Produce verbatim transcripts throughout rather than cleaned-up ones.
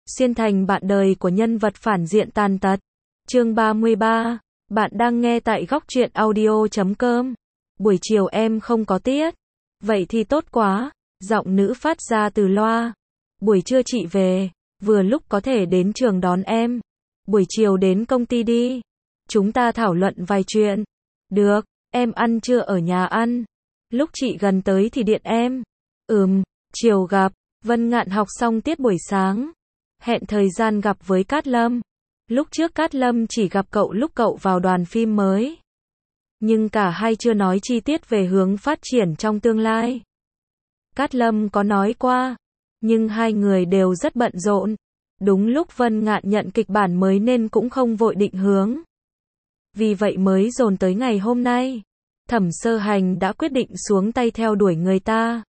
Xuyên thành bạn đời của nhân vật phản diện tàn tật. Chương ba mươi ba. Bạn đang nghe tại góc truyện audio chấm com. Buổi chiều em không có tiết. Vậy thì tốt quá. Giọng nữ phát ra từ loa. Buổi trưa chị về, vừa lúc có thể đến trường đón em. Buổi chiều đến công ty đi. Chúng ta thảo luận vài chuyện. Được, em ăn trưa ở nhà ăn. Lúc chị gần tới thì điện em. Ừm, chiều gặp. Vân Ngạn học xong tiết buổi sáng. Hẹn thời gian gặp với Cát Lâm. Lúc trước Cát Lâm chỉ gặp cậu lúc cậu vào đoàn phim mới. Nhưng cả hai chưa nói chi tiết về hướng phát triển trong tương lai. Cát Lâm có nói qua, nhưng hai người đều rất bận rộn. Đúng lúc Vân Ngạn nhận kịch bản mới nên cũng không vội định hướng. Vì vậy mới dồn tới ngày hôm nay. Thẩm Sơ Hành đã quyết định xuống tay theo đuổi người ta.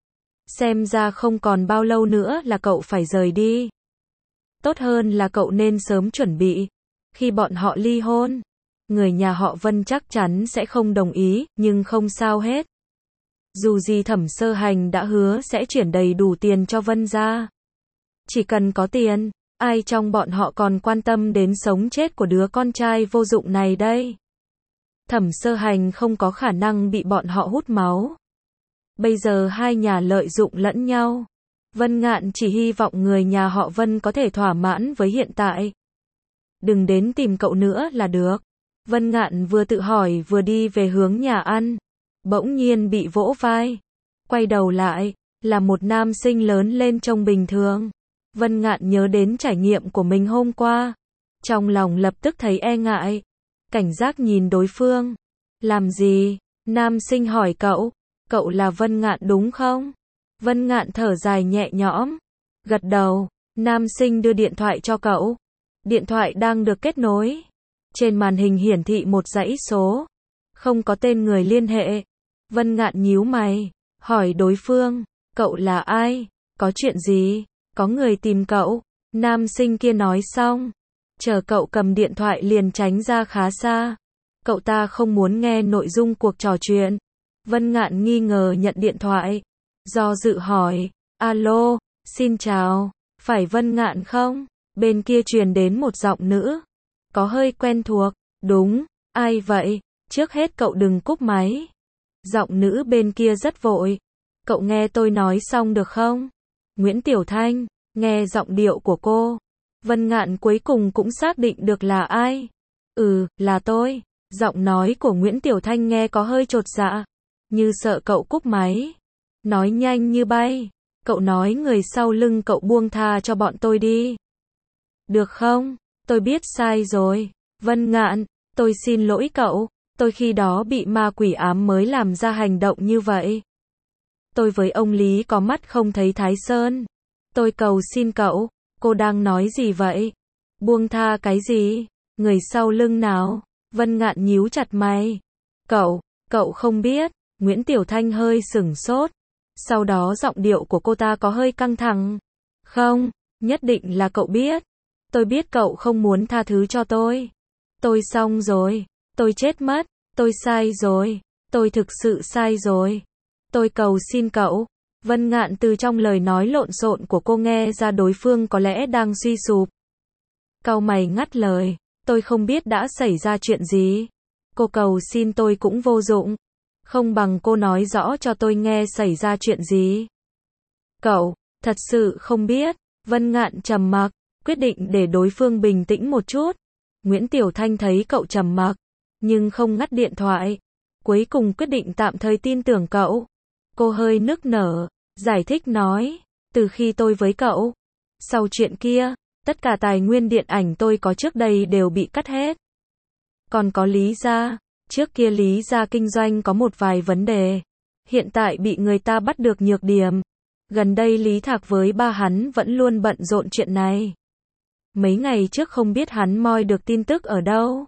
Xem ra không còn bao lâu nữa là cậu phải rời đi. Tốt hơn là cậu nên sớm chuẩn bị. Khi bọn họ ly hôn, người nhà họ Vân chắc chắn sẽ không đồng ý, nhưng không sao hết. Dù gì Thẩm Sơ Hành đã hứa sẽ chuyển đầy đủ tiền cho Vân gia. Chỉ cần có tiền, ai trong bọn họ còn quan tâm đến sống chết của đứa con trai vô dụng này đây. Thẩm Sơ Hành không có khả năng bị bọn họ hút máu. Bây giờ hai nhà lợi dụng lẫn nhau. Vân Ngạn chỉ hy vọng người nhà họ Vân có thể thỏa mãn với hiện tại. Đừng đến tìm cậu nữa là được. Vân Ngạn vừa tự hỏi vừa đi về hướng nhà ăn. Bỗng nhiên bị vỗ vai. Quay đầu lại, là một nam sinh lớn lên trông bình thường. Vân Ngạn nhớ đến trải nghiệm của mình hôm qua. Trong lòng lập tức thấy e ngại. Cảnh giác nhìn đối phương. Làm gì? Nam sinh hỏi cậu. Cậu là Vân Ngạn đúng không? Vân Ngạn thở dài nhẹ nhõm. Gật đầu. Nam sinh đưa điện thoại cho cậu. Điện thoại đang được kết nối. Trên màn hình hiển thị một dãy số. Không có tên người liên hệ. Vân Ngạn nhíu mày. Hỏi đối phương. Cậu là ai? Có chuyện gì? Có người tìm cậu. Nam sinh kia nói xong. Chờ cậu cầm điện thoại liền tránh ra khá xa. Cậu ta không muốn nghe nội dung cuộc trò chuyện. Vân Ngạn nghi ngờ nhận điện thoại. Do dự hỏi. Alo, xin chào. Phải Vân Ngạn không? Bên kia truyền đến một giọng nữ. Có hơi quen thuộc. Đúng, ai vậy? Trước hết cậu đừng cúp máy. Giọng nữ bên kia rất vội. Cậu nghe tôi nói xong được không? Nguyễn Tiểu Thanh. Nghe giọng điệu của cô, Vân Ngạn cuối cùng cũng xác định được là ai. Ừ, là tôi. Giọng nói của Nguyễn Tiểu Thanh nghe có hơi chột dạ, như sợ cậu cúp máy. Nói nhanh như bay. Cậu nói người sau lưng cậu buông tha cho bọn tôi đi. Được không? Tôi biết sai rồi. Vân Ngạn, tôi xin lỗi cậu. Tôi khi đó bị ma quỷ ám mới làm ra hành động như vậy. Tôi với ông Lý có mắt không thấy Thái Sơn. Tôi cầu xin cậu. Cô đang nói gì vậy? Buông tha cái gì? Người sau lưng nào? Vân Ngạn nhíu chặt mày. Cậu, cậu không biết. Nguyễn Tiểu Thanh hơi sửng sốt. Sau đó giọng điệu của cô ta có hơi căng thẳng. Không, nhất định là cậu biết. Tôi biết cậu không muốn tha thứ cho tôi. Tôi xong rồi. Tôi chết mất. Tôi sai rồi. Tôi thực sự sai rồi. Tôi cầu xin cậu. Vân Ngạn từ trong lời nói lộn xộn của cô nghe ra đối phương có lẽ đang suy sụp. Cau mày ngắt lời. Tôi không biết đã xảy ra chuyện gì. Cô cầu xin tôi cũng vô dụng. Không bằng cô nói rõ cho tôi nghe xảy ra chuyện gì. Cậu, thật sự không biết. Vân Ngạn trầm mặc, quyết định để đối phương bình tĩnh một chút. Nguyễn Tiểu Thanh thấy cậu trầm mặc, nhưng không ngắt điện thoại. Cuối cùng quyết định tạm thời tin tưởng cậu. Cô hơi nức nở, giải thích nói. Từ khi tôi với cậu, sau chuyện kia, tất cả tài nguyên điện ảnh tôi có trước đây đều bị cắt hết. Còn có Lý gia. Trước kia Lý gia kinh doanh có một vài vấn đề. Hiện tại bị người ta bắt được nhược điểm. Gần đây Lý Thạc với ba hắn vẫn luôn bận rộn chuyện này. Mấy ngày trước không biết hắn moi được tin tức ở đâu.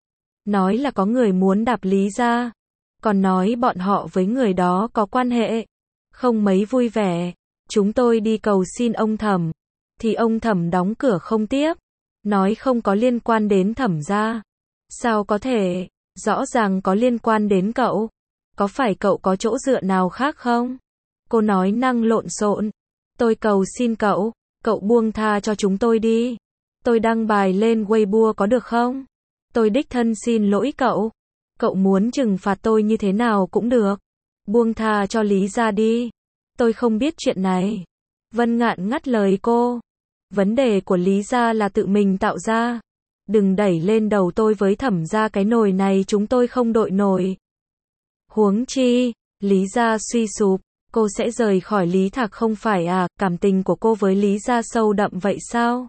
Nói là có người muốn đạp Lý gia. Còn nói bọn họ với người đó có quan hệ. Không mấy vui vẻ. Chúng tôi đi cầu xin ông Thẩm. Thì ông Thẩm đóng cửa không tiếp. Nói không có liên quan đến Thẩm gia. Sao có thể? Rõ ràng có liên quan đến cậu. Có phải cậu có chỗ dựa nào khác không? Cô nói năng lộn xộn. Tôi cầu xin cậu. Cậu buông tha cho chúng tôi đi. Tôi đăng bài lên Weibo có được không? Tôi đích thân xin lỗi cậu. Cậu muốn trừng phạt tôi như thế nào cũng được. Buông tha cho Lý gia đi. Tôi không biết chuyện này. Vân Ngạn ngắt lời cô. Vấn đề của Lý gia là tự mình tạo ra. Đừng đẩy lên đầu tôi với Thẩm gia, cái nồi này chúng tôi không đội nổi. Huống chi, Lý gia suy sụp, cô sẽ rời khỏi Lý Thạc không phải à? Cảm tình của cô với Lý gia sâu đậm vậy sao?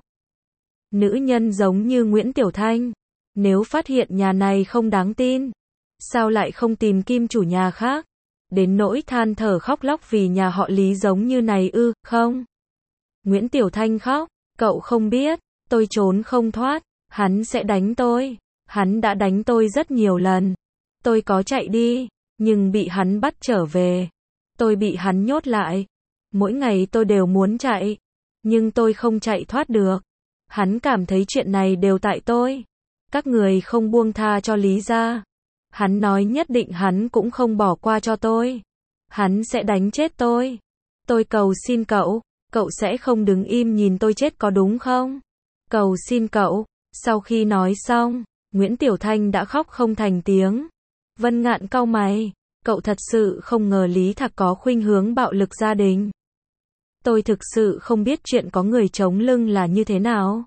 Nữ nhân giống như Nguyễn Tiểu Thanh, nếu phát hiện nhà này không đáng tin, sao lại không tìm kim chủ nhà khác? Đến nỗi than thở khóc lóc vì nhà họ Lý giống như này ư? Không. Nguyễn Tiểu Thanh khóc, cậu không biết, tôi trốn không thoát, hắn sẽ đánh tôi. Hắn đã đánh tôi rất nhiều lần. Tôi có chạy đi, nhưng bị hắn bắt trở về. Tôi bị hắn nhốt lại. Mỗi ngày tôi đều muốn chạy, nhưng tôi không chạy thoát được. Hắn cảm thấy chuyện này đều tại tôi. Các người không buông tha cho Lý gia. Hắn nói nhất định hắn cũng không bỏ qua cho tôi. Hắn sẽ đánh chết tôi. Tôi cầu xin cậu, cậu sẽ không đứng im nhìn tôi chết có đúng không? Cầu xin cậu. Sau khi nói xong, Nguyễn Tiểu Thanh đã khóc không thành tiếng. Vân Ngạn cau mày, cậu thật sự không ngờ Lý Thạc có khuynh hướng bạo lực gia đình. Tôi thực sự không biết chuyện có người chống lưng là như thế nào.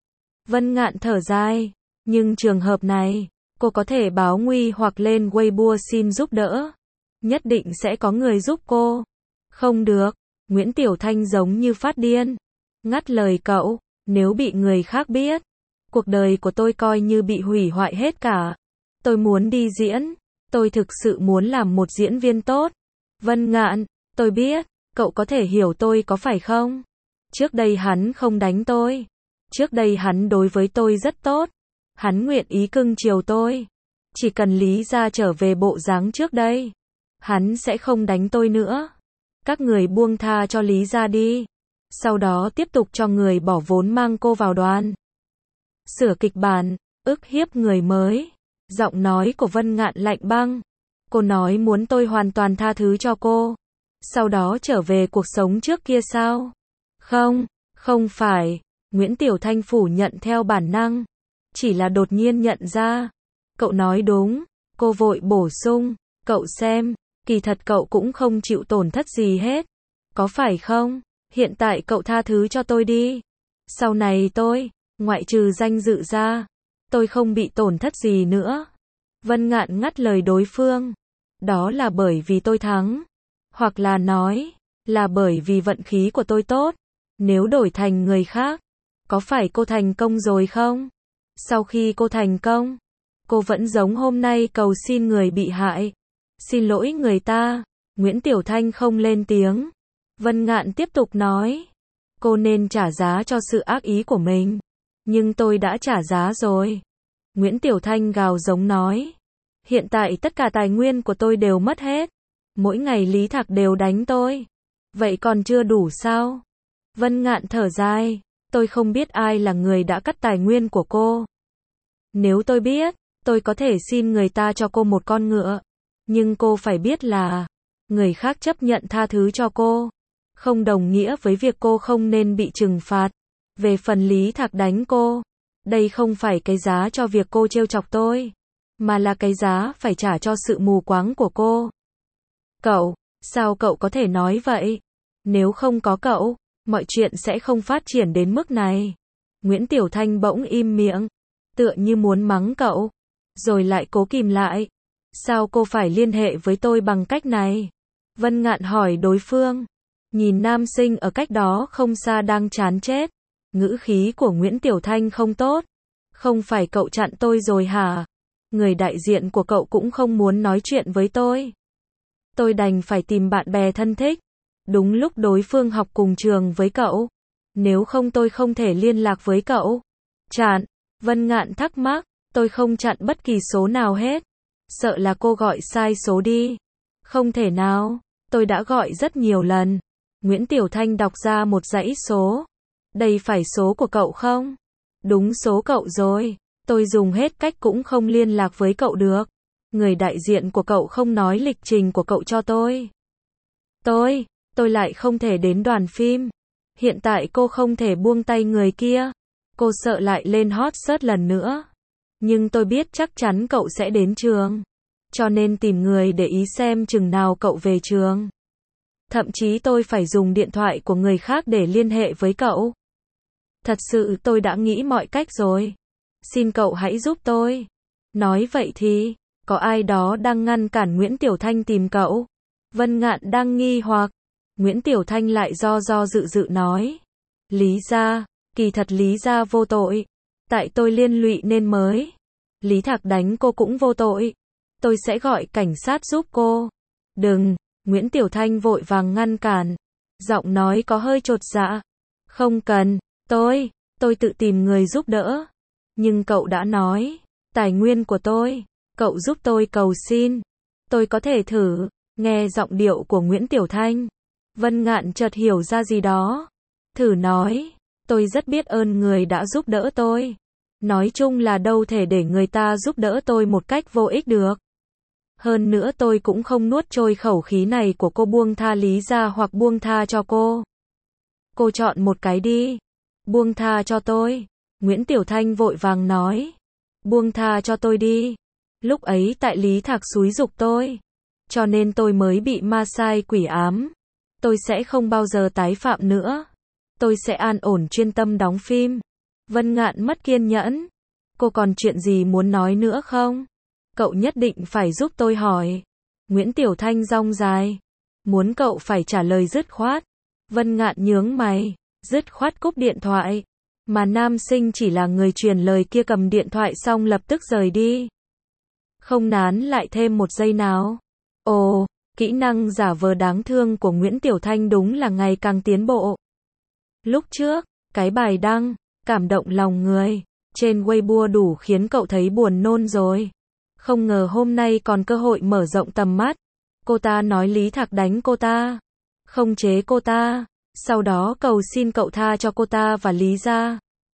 Vân Ngạn thở dài, nhưng trường hợp này, cô có thể báo nguy hoặc lên Weibo xin giúp đỡ. Nhất định sẽ có người giúp cô. Không được, Nguyễn Tiểu Thanh giống như phát điên. Ngắt lời cậu, nếu bị người khác biết, cuộc đời của tôi coi như bị hủy hoại hết cả. Tôi muốn đi diễn, tôi thực sự muốn làm một diễn viên tốt. Vân Ngạn, tôi biết, cậu có thể hiểu tôi có phải không? Trước đây hắn không đánh tôi. Trước đây hắn đối với tôi rất tốt. Hắn nguyện ý cưng chiều tôi. Chỉ cần Lý gia trở về bộ dáng trước đây, hắn sẽ không đánh tôi nữa. Các người buông tha cho Lý gia đi. Sau đó tiếp tục cho người bỏ vốn mang cô vào đoàn. Sửa kịch bản, ức hiếp người mới. Giọng nói của Vân Ngạn lạnh băng. Cô nói muốn tôi hoàn toàn tha thứ cho cô. Sau đó trở về cuộc sống trước kia sao? Không, không phải. Nguyễn Tiểu Thanh phủ nhận theo bản năng. Chỉ là đột nhiên nhận ra. Cậu nói đúng. Cô vội bổ sung. Cậu xem, kỳ thật cậu cũng không chịu tổn thất gì hết. Có phải không? Hiện tại cậu tha thứ cho tôi đi. Sau này tôi, ngoại trừ danh dự ra, tôi không bị tổn thất gì nữa. Vân Ngạn ngắt lời đối phương. Đó là bởi vì tôi thắng. Hoặc là nói, là bởi vì vận khí của tôi tốt. Nếu đổi thành người khác, có phải cô thành công rồi không? Sau khi cô thành công, cô vẫn giống hôm nay cầu xin người bị hại. Xin lỗi người ta. Nguyễn Tiểu Thanh không lên tiếng. Vân Ngạn tiếp tục nói. Cô nên trả giá cho sự ác ý của mình. Nhưng tôi đã trả giá rồi. Nguyễn Tiểu Thanh gào giống nói. Hiện tại tất cả tài nguyên của tôi đều mất hết. Mỗi ngày Lý Thạc đều đánh tôi. Vậy còn chưa đủ sao? Vân Ngạn thở dài. Tôi không biết ai là người đã cắt tài nguyên của cô. Nếu tôi biết, tôi có thể xin người ta cho cô một con ngựa. Nhưng cô phải biết là, người khác chấp nhận tha thứ cho cô, không đồng nghĩa với việc cô không nên bị trừng phạt. Về phần Lý Thạc đánh cô, đây không phải cái giá cho việc cô trêu chọc tôi, mà là cái giá phải trả cho sự mù quáng của cô. Cậu, sao cậu có thể nói vậy? Nếu không có cậu, mọi chuyện sẽ không phát triển đến mức này. Nguyễn Tiểu Thanh bỗng im miệng, tựa như muốn mắng cậu, rồi lại cố kìm lại. Sao cô phải liên hệ với tôi bằng cách này? Vân Ngạn hỏi đối phương. Nhìn nam sinh ở cách đó không xa đang chán chết. Ngữ khí của Nguyễn Tiểu Thanh không tốt. Không phải cậu chặn tôi rồi hả? Người đại diện của cậu cũng không muốn nói chuyện với tôi. Tôi đành phải tìm bạn bè thân thích. Đúng lúc đối phương học cùng trường với cậu. Nếu không tôi không thể liên lạc với cậu. Chặn. Vân Ngạn thắc mắc. Tôi không chặn bất kỳ số nào hết. Sợ là cô gọi sai số đi. Không thể nào. Tôi đã gọi rất nhiều lần. Nguyễn Tiểu Thanh đọc ra một dãy số. Đây phải số của cậu không? Đúng số cậu rồi. Tôi dùng hết cách cũng không liên lạc với cậu được. Người đại diện của cậu không nói lịch trình của cậu cho tôi. Tôi, tôi lại không thể đến đoàn phim. Hiện tại cô không thể buông tay người kia. Cô sợ lại lên hot search lần nữa. Nhưng tôi biết chắc chắn cậu sẽ đến trường. Cho nên tìm người để ý xem chừng nào cậu về trường. Thậm chí tôi phải dùng điện thoại của người khác để liên hệ với cậu. Thật sự tôi đã nghĩ mọi cách rồi. Xin cậu hãy giúp tôi. Nói vậy thì, có ai đó đang ngăn cản Nguyễn Tiểu Thanh tìm cậu? Vân Ngạn đang nghi hoặc. Nguyễn Tiểu Thanh lại do do dự dự nói. Lý gia, kỳ thật Lý gia vô tội. Tại tôi liên lụy nên mới. Lý Thạc đánh cô cũng vô tội. Tôi sẽ gọi cảnh sát giúp cô. Đừng, Nguyễn Tiểu Thanh vội vàng ngăn cản. Giọng nói có hơi chột dạ. Không cần, tôi, tôi tự tìm người giúp đỡ. Nhưng cậu đã nói, tài nguyên của tôi, cậu giúp tôi cầu xin. Tôi có thể thử, nghe giọng điệu của Nguyễn Tiểu Thanh. Vân Ngạn chợt hiểu ra gì đó. Thử nói, tôi rất biết ơn người đã giúp đỡ tôi. Nói chung là đâu thể để người ta giúp đỡ tôi một cách vô ích được. Hơn nữa tôi cũng không nuốt trôi khẩu khí này của cô, buông tha Lý gia hoặc buông tha cho cô. Cô chọn một cái đi. Buông tha cho tôi. Nguyễn Tiểu Thanh vội vàng nói. Buông tha cho tôi đi. Lúc ấy tại Lý Thạc xúi giục tôi. Cho nên tôi mới bị ma sai quỷ ám. Tôi sẽ không bao giờ tái phạm nữa. Tôi sẽ an ổn chuyên tâm đóng phim. Vân Ngạn mất kiên nhẫn. Cô còn chuyện gì muốn nói nữa không? Cậu nhất định phải giúp tôi hỏi. Nguyễn Tiểu Thanh rong dài. Muốn cậu phải trả lời dứt khoát. Vân Ngạn nhướng mày. Dứt khoát cúp điện thoại. Mà nam sinh chỉ là người truyền lời kia cầm điện thoại xong lập tức rời đi. Không nán lại thêm một giây nào. Ồ, kỹ năng giả vờ đáng thương của Nguyễn Tiểu Thanh đúng là ngày càng tiến bộ. Lúc trước, cái bài đăng, cảm động lòng người, trên Weibo đủ khiến cậu thấy buồn nôn rồi. Không ngờ hôm nay còn cơ hội mở rộng tầm mắt. Cô ta nói Lý Thạc đánh cô ta, không chế cô ta, sau đó cầu xin cậu tha cho cô ta và Lý gia.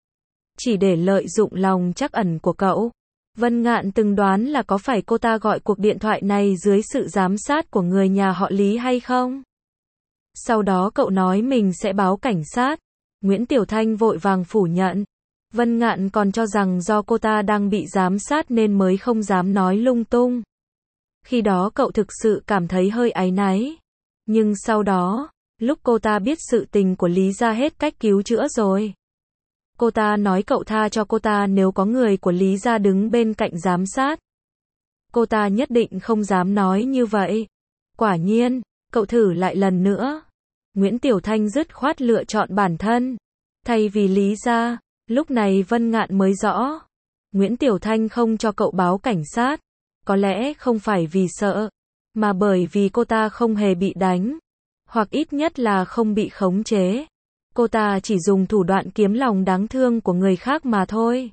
Chỉ để lợi dụng lòng trắc ẩn của cậu. Vân Ngạn từng đoán là có phải cô ta gọi cuộc điện thoại này dưới sự giám sát của người nhà họ Lý hay không? Sau đó cậu nói mình sẽ báo cảnh sát. Nguyễn Tiểu Thanh vội vàng phủ nhận. Vân Ngạn còn cho rằng do cô ta đang bị giám sát nên mới không dám nói lung tung. Khi đó cậu thực sự cảm thấy hơi áy náy. Nhưng sau đó, lúc cô ta biết sự tình của Lý gia hết cách cứu chữa rồi. Cô ta nói cậu tha cho cô ta nếu có người của Lý gia đứng bên cạnh giám sát. Cô ta nhất định không dám nói như vậy. Quả nhiên, cậu thử lại lần nữa. Nguyễn Tiểu Thanh dứt khoát lựa chọn bản thân. Thay vì Lý gia, lúc này Vân Ngạn mới rõ. Nguyễn Tiểu Thanh không cho cậu báo cảnh sát. Có lẽ không phải vì sợ, mà bởi vì cô ta không hề bị đánh. Hoặc ít nhất là không bị khống chế. Cô ta chỉ dùng thủ đoạn kiếm lòng đáng thương của người khác mà thôi.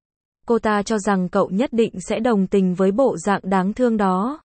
Cô ta cho rằng cậu nhất định sẽ đồng tình với bộ dạng đáng thương đó.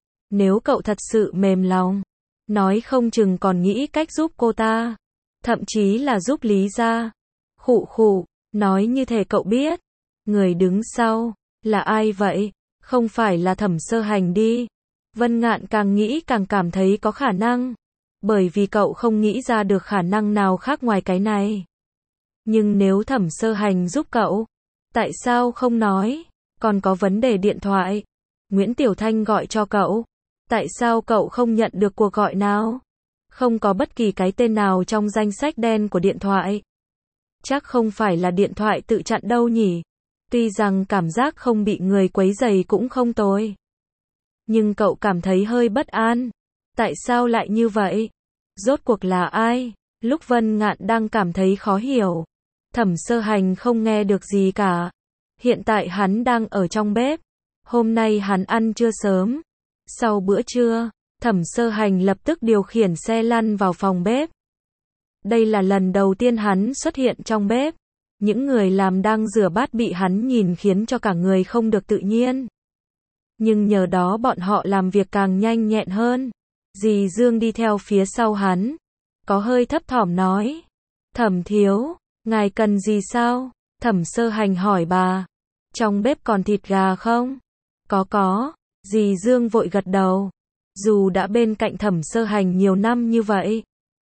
Nếu cậu thật sự mềm lòng, nói không chừng còn nghĩ cách giúp cô ta. Thậm chí là giúp Lý gia. Khụ khụ, nói như thể cậu biết. Người đứng sau, là ai vậy? Không phải là Thẩm Sơ Hành đi. Vân Ngạn càng nghĩ càng cảm thấy có khả năng. Bởi vì cậu không nghĩ ra được khả năng nào khác ngoài cái này. Nhưng nếu Thẩm Sơ Hành giúp cậu, tại sao không nói? Còn có vấn đề điện thoại. Nguyễn Tiểu Thanh gọi cho cậu. Tại sao cậu không nhận được cuộc gọi nào? Không có bất kỳ cái tên nào trong danh sách đen của điện thoại. Chắc không phải là điện thoại tự chặn đâu nhỉ? Tuy rằng cảm giác không bị người quấy rầy cũng không tồi. Nhưng cậu cảm thấy hơi bất an. Tại sao lại như vậy? Rốt cuộc là ai? Lúc Vân Ngạn đang cảm thấy khó hiểu. Thẩm Sơ Hành không nghe được gì cả. Hiện tại hắn đang ở trong bếp. Hôm nay hắn ăn trưa sớm. Sau bữa trưa, Thẩm Sơ Hành lập tức điều khiển xe lăn vào phòng bếp. Đây là lần đầu tiên hắn xuất hiện trong bếp. Những người làm đang rửa bát bị hắn nhìn khiến cho cả người không được tự nhiên. Nhưng nhờ đó bọn họ làm việc càng nhanh nhẹn hơn. Dì Dương đi theo phía sau hắn. Có hơi thấp thỏm nói. Thẩm thiếu, ngài cần gì sao? Thẩm Sơ Hành hỏi bà. Trong bếp còn thịt gà không? Có có. Dì Dương vội gật đầu. Dù đã bên cạnh Thẩm Sơ Hành nhiều năm như vậy,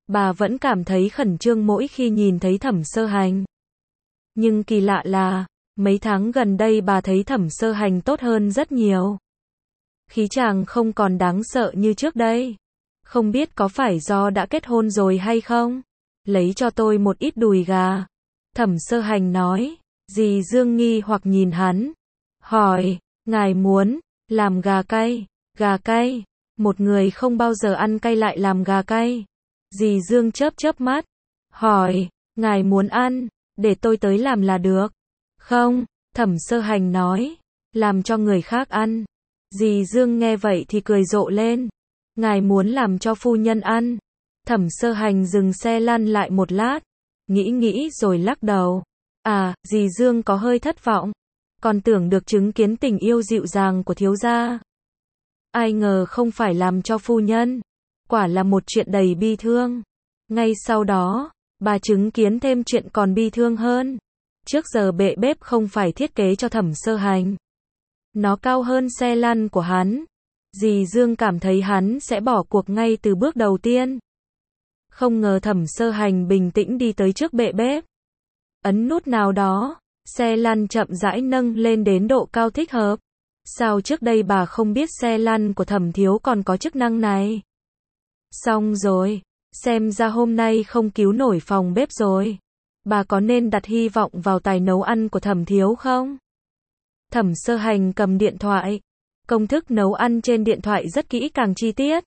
bà vẫn cảm thấy khẩn trương mỗi khi nhìn thấy Thẩm Sơ Hành. Nhưng kỳ lạ là, mấy tháng gần đây bà thấy Thẩm Sơ Hành tốt hơn rất nhiều. Khí chàng không còn đáng sợ như trước đây. Không biết có phải do đã kết hôn rồi hay không? Lấy cho tôi một ít đùi gà. Thẩm Sơ Hành nói. Dì Dương nghi hoặc nhìn hắn. Hỏi, ngài muốn làm gà cay? Gà cay? Một người không bao giờ ăn cay lại làm gà cay. Dì Dương chớp chớp mắt. Hỏi, ngài muốn ăn? Để tôi tới làm là được. Không, Thẩm Sơ Hành nói. Làm cho người khác ăn. Dì Dương nghe vậy thì cười rộ lên. Ngài muốn làm cho phu nhân ăn. Thẩm Sơ Hành dừng xe lăn lại một lát. Nghĩ nghĩ rồi lắc đầu. À, dì Dương có hơi thất vọng. Còn tưởng được chứng kiến tình yêu dịu dàng của thiếu gia. Ai ngờ không phải làm cho phu nhân. Quả là một chuyện đầy bi thương. Ngay sau đó, bà chứng kiến thêm chuyện còn bi thương hơn. Trước giờ bệ bếp không phải thiết kế cho Thẩm Sơ Hành. Nó cao hơn xe lăn của hắn. Dì Dương cảm thấy hắn sẽ bỏ cuộc ngay từ bước đầu tiên. Không ngờ Thẩm Sơ Hành bình tĩnh đi tới trước bệ bếp. Ấn nút nào đó, xe lăn chậm rãi nâng lên đến độ cao thích hợp. Sao trước đây bà không biết xe lăn của Thẩm thiếu còn có chức năng này? Xong rồi, xem ra hôm nay không cứu nổi phòng bếp rồi. Bà có nên đặt hy vọng vào tài nấu ăn của Thẩm thiếu không? Thẩm Sơ Hành cầm điện thoại. Công thức nấu ăn trên điện thoại rất kỹ càng chi tiết.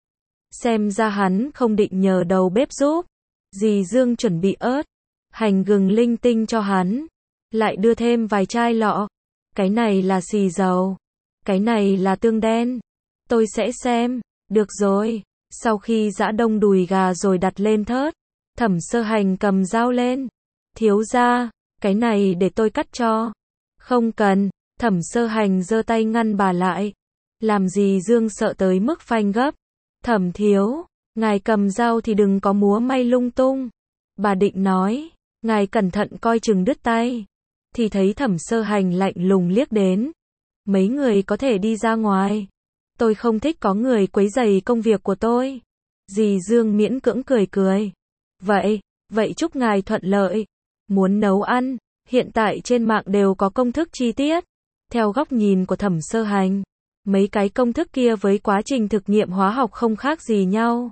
Xem ra hắn không định nhờ đầu bếp giúp. Dì Dương chuẩn bị ớt, hành gừng linh tinh cho hắn. Lại đưa thêm vài chai lọ. Cái này là xì dầu. Cái này là tương đen. Tôi sẽ xem. Được rồi. Sau khi giã đông đùi gà rồi đặt lên thớt, Thẩm Sơ Hành cầm dao lên. Thiếu gia, cái này để tôi cắt cho. Không cần. Thẩm Sơ Hành giơ tay ngăn bà lại. Làm gì Dương sợ tới mức phanh gấp. Thẩm thiếu, ngài cầm dao thì đừng có múa may lung tung. Bà định nói, ngài cẩn thận coi chừng đứt tay. Thì thấy Thẩm Sơ Hành lạnh lùng liếc đến. Mấy người có thể đi ra ngoài. Tôi không thích có người quấy rầy công việc của tôi. Dì Dương miễn cưỡng cười cười. Vậy, vậy chúc ngài thuận lợi. Muốn nấu ăn, hiện tại trên mạng đều có công thức chi tiết. Theo góc nhìn của Thẩm Sơ Hành, mấy cái công thức kia với quá trình thực nghiệm hóa học không khác gì nhau.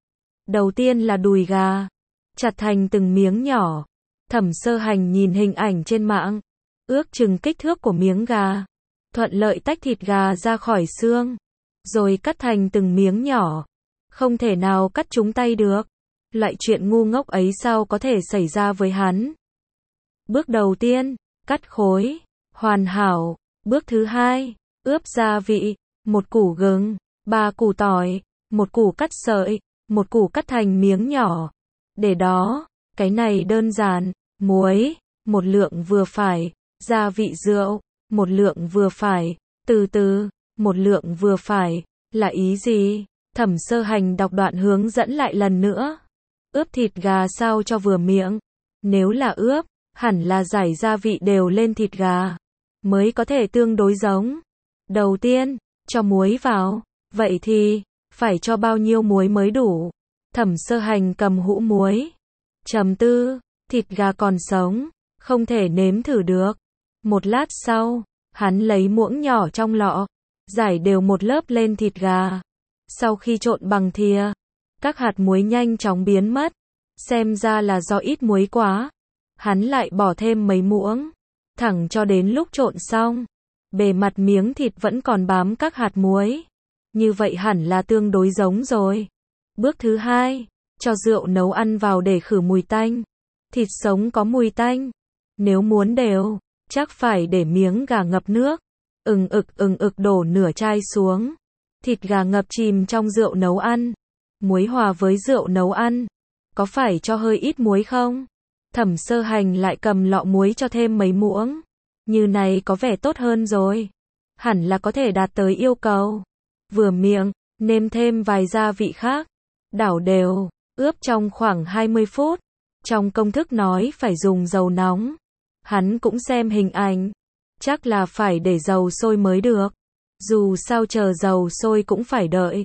Đầu tiên là đùi gà, chặt thành từng miếng nhỏ. Thẩm Sơ Hành nhìn hình ảnh trên mạng, ước chừng kích thước của miếng gà, thuận lợi tách thịt gà ra khỏi xương, rồi cắt thành từng miếng nhỏ. Không thể nào cắt trúng tay được. Loại chuyện ngu ngốc ấy sao có thể xảy ra với hắn. Bước đầu tiên, cắt khối, hoàn hảo. Bước thứ hai, ướp gia vị, một củ gừng, ba củ tỏi, một củ cắt sợi, một củ cắt thành miếng nhỏ. Để đó, cái này đơn giản, muối, một lượng vừa phải, gia vị rượu, một lượng vừa phải, từ từ, một lượng vừa phải, là ý gì? Thẩm Sơ Hành đọc đoạn hướng dẫn lại lần nữa. Ướp thịt gà sao cho vừa miệng. Nếu là ướp, hẳn là rải gia vị đều lên thịt gà, mới có thể tương đối giống. Đầu tiên, cho muối vào. Vậy thì, phải cho bao nhiêu muối mới đủ? Thẩm Sơ Hành cầm hũ muối. Trầm tư, thịt gà còn sống, không thể nếm thử được. Một lát sau, hắn lấy muỗng nhỏ trong lọ, rải đều một lớp lên thịt gà. Sau khi trộn bằng thìa, các hạt muối nhanh chóng biến mất. Xem ra là do ít muối quá. Hắn lại bỏ thêm mấy muỗng, thẳng cho đến lúc trộn xong. Bề mặt miếng thịt vẫn còn bám các hạt muối. Như vậy hẳn là tương đối giống rồi. Bước thứ hai, cho rượu nấu ăn vào để khử mùi tanh. Thịt sống có mùi tanh. Nếu muốn đều, chắc phải để miếng gà ngập nước. Ừng ực ừng ực đổ nửa chai xuống. Thịt gà ngập chìm trong rượu nấu ăn. Muối hòa với rượu nấu ăn. Có phải cho hơi ít muối không? Thẩm Sơ Hành lại cầm lọ muối cho thêm mấy muỗng. Như này có vẻ tốt hơn rồi. Hẳn là có thể đạt tới yêu cầu. Vừa miệng, nêm thêm vài gia vị khác. Đảo đều, ướp trong khoảng hai mươi phút. Trong công thức nói phải dùng dầu nóng. Hắn cũng xem hình ảnh. Chắc là phải để dầu sôi mới được. Dù sao chờ dầu sôi cũng phải đợi.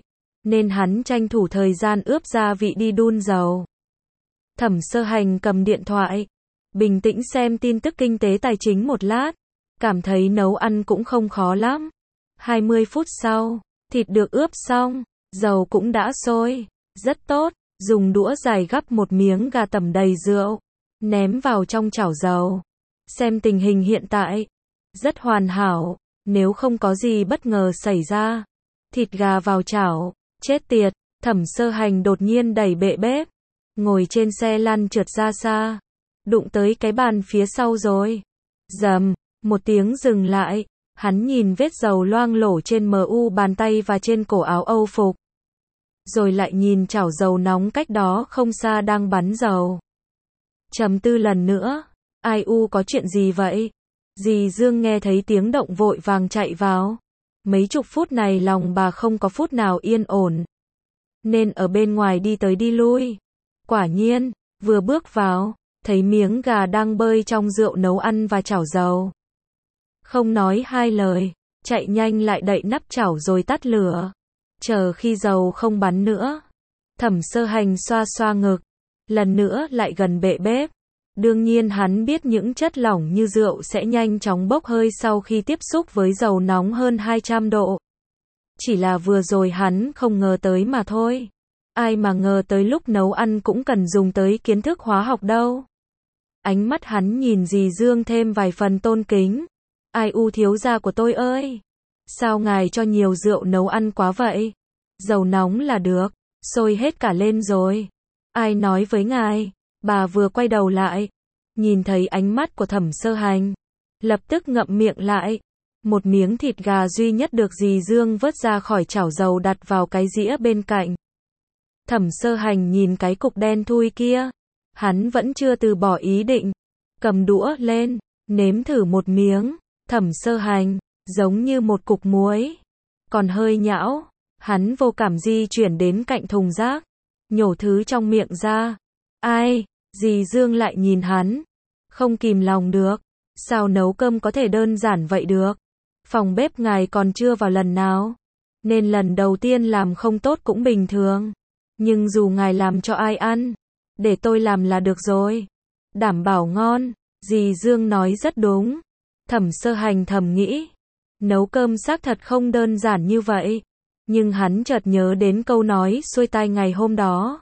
nên hắn tranh thủ thời gian ướp gia vị đi đun dầu. Thẩm Sơ Hành cầm điện thoại, bình tĩnh xem tin tức kinh tế tài chính một lát, cảm thấy nấu ăn cũng không khó lắm. hai mươi phút sau, thịt được ướp xong, dầu cũng đã sôi, rất tốt, dùng đũa dài gắp một miếng gà tẩm đầy rượu, ném vào trong chảo dầu. Xem tình hình hiện tại, rất hoàn hảo, nếu không có gì bất ngờ xảy ra. Thịt gà vào chảo, chết tiệt, Thẩm Sơ Hành đột nhiên đẩy bệ bếp, ngồi trên xe lăn trượt ra xa, đụng tới cái bàn phía sau rồi. Rầm, một tiếng dừng lại, hắn nhìn vết dầu loang lổ trên mờ u bàn tay và trên cổ áo Âu phục. Rồi lại nhìn chảo dầu nóng cách đó không xa đang bắn dầu. Trầm tư lần nữa, ai u có chuyện gì vậy? Dì Dương nghe thấy tiếng động vội vàng chạy vào. Mấy chục phút này lòng bà không có phút nào yên ổn, nên ở bên ngoài đi tới đi lui. Quả nhiên, vừa bước vào, thấy miếng gà đang bơi trong rượu nấu ăn và chảo dầu. Không nói hai lời, chạy nhanh lại đậy nắp chảo rồi tắt lửa. Chờ khi dầu không bắn nữa, Thẩm Sơ Hành xoa xoa ngực, lần nữa lại gần bệ bếp. Đương nhiên hắn biết những chất lỏng như rượu sẽ nhanh chóng bốc hơi sau khi tiếp xúc với dầu nóng hơn hai trăm độ. Chỉ là vừa rồi hắn không ngờ tới mà thôi. Ai mà ngờ tới lúc nấu ăn cũng cần dùng tới kiến thức hóa học đâu. Ánh mắt hắn nhìn dì Dương thêm vài phần tôn kính. Ai u thiếu gia của tôi ơi! Sao ngài cho nhiều rượu nấu ăn quá vậy? Dầu nóng là được, sôi hết cả lên rồi. Ai nói với ngài? Bà vừa quay đầu lại, nhìn thấy ánh mắt của Thẩm Sơ Hành, lập tức ngậm miệng lại. Một miếng thịt gà duy nhất được dì Dương vớt ra khỏi chảo dầu đặt vào cái dĩa bên cạnh. Thẩm Sơ Hành nhìn cái cục đen thui kia, hắn vẫn chưa từ bỏ ý định, cầm đũa lên, nếm thử một miếng. Thẩm Sơ Hành, giống như một cục muối, còn hơi nhão. Hắn vô cảm di chuyển đến cạnh thùng rác, nhổ thứ trong miệng ra. Ai? Dì Dương lại nhìn hắn, không kìm lòng được. Sao nấu cơm có thể đơn giản vậy được? Phòng bếp ngài còn chưa vào lần nào, nên lần đầu tiên làm không tốt cũng bình thường. Nhưng dù ngài làm cho ai ăn, để tôi làm là được rồi. Đảm bảo ngon. Dì Dương nói rất đúng. Thẩm Sơ Hành thầm nghĩ, nấu cơm xác thật không đơn giản như vậy. Nhưng hắn chợt nhớ đến câu nói xuôi tai ngày hôm đó.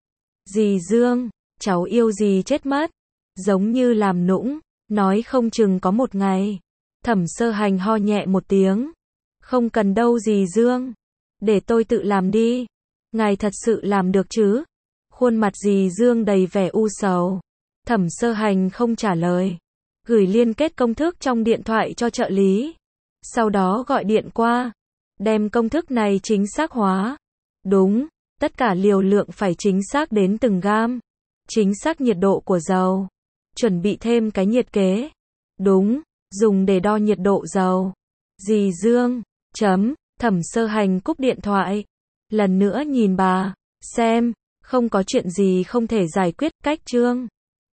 Dì Dương, cháu yêu dì chết mất. Giống như làm nũng, nói không chừng có một ngày. Thẩm Sơ Hành ho nhẹ một tiếng. Không cần đâu dì Dương. Để tôi tự làm đi. Ngài thật sự làm được chứ? Khuôn mặt dì Dương đầy vẻ u sầu. Thẩm Sơ Hành không trả lời. Gửi liên kết công thức trong điện thoại cho trợ lý. Sau đó gọi điện qua. Đem công thức này chính xác hóa. Đúng, tất cả liều lượng phải chính xác đến từng gam. Chính xác nhiệt độ của dầu. Chuẩn bị thêm cái nhiệt kế. Đúng, dùng để đo nhiệt độ dầu. Dì Dương, chấm, Thẩm Sơ Hành cúp điện thoại. Lần nữa nhìn bà, xem, không có chuyện gì không thể giải quyết, cách chương.